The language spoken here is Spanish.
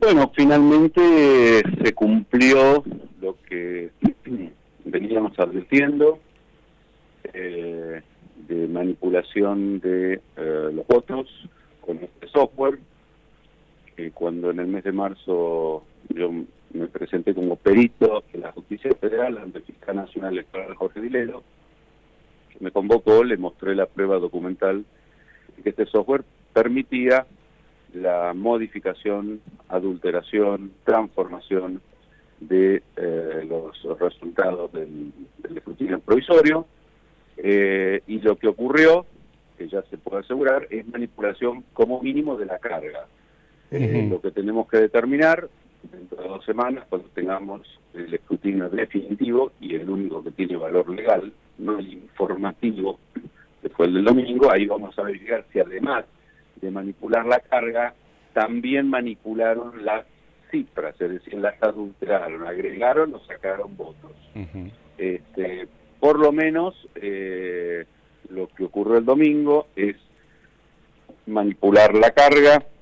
Bueno, finalmente se cumplió lo que veníamos advirtiendo, de manipulación de los votos con este software, que cuando en el mes de marzo yo me presenté como perito en la Justicia Federal ante el Fiscal Nacional Electoral Jorge Dilero, que me convocó, le mostré la prueba documental de que este software permitía la modificación, adulteración, transformación de los resultados del escrutinio provisorio, y lo que ocurrió, que ya se puede asegurar, es manipulación como mínimo de la carga. Lo que tenemos que determinar dentro de 2 semanas, cuando tengamos el escrutinio definitivo y el único que tiene valor legal, no el informativo, que fue el del domingo, ahí vamos a verificar si además de manipular la carga, también manipularon las cifras, es decir, las adulteraron, agregaron o sacaron votos. Por lo menos lo que ocurrió el domingo es manipular la carga,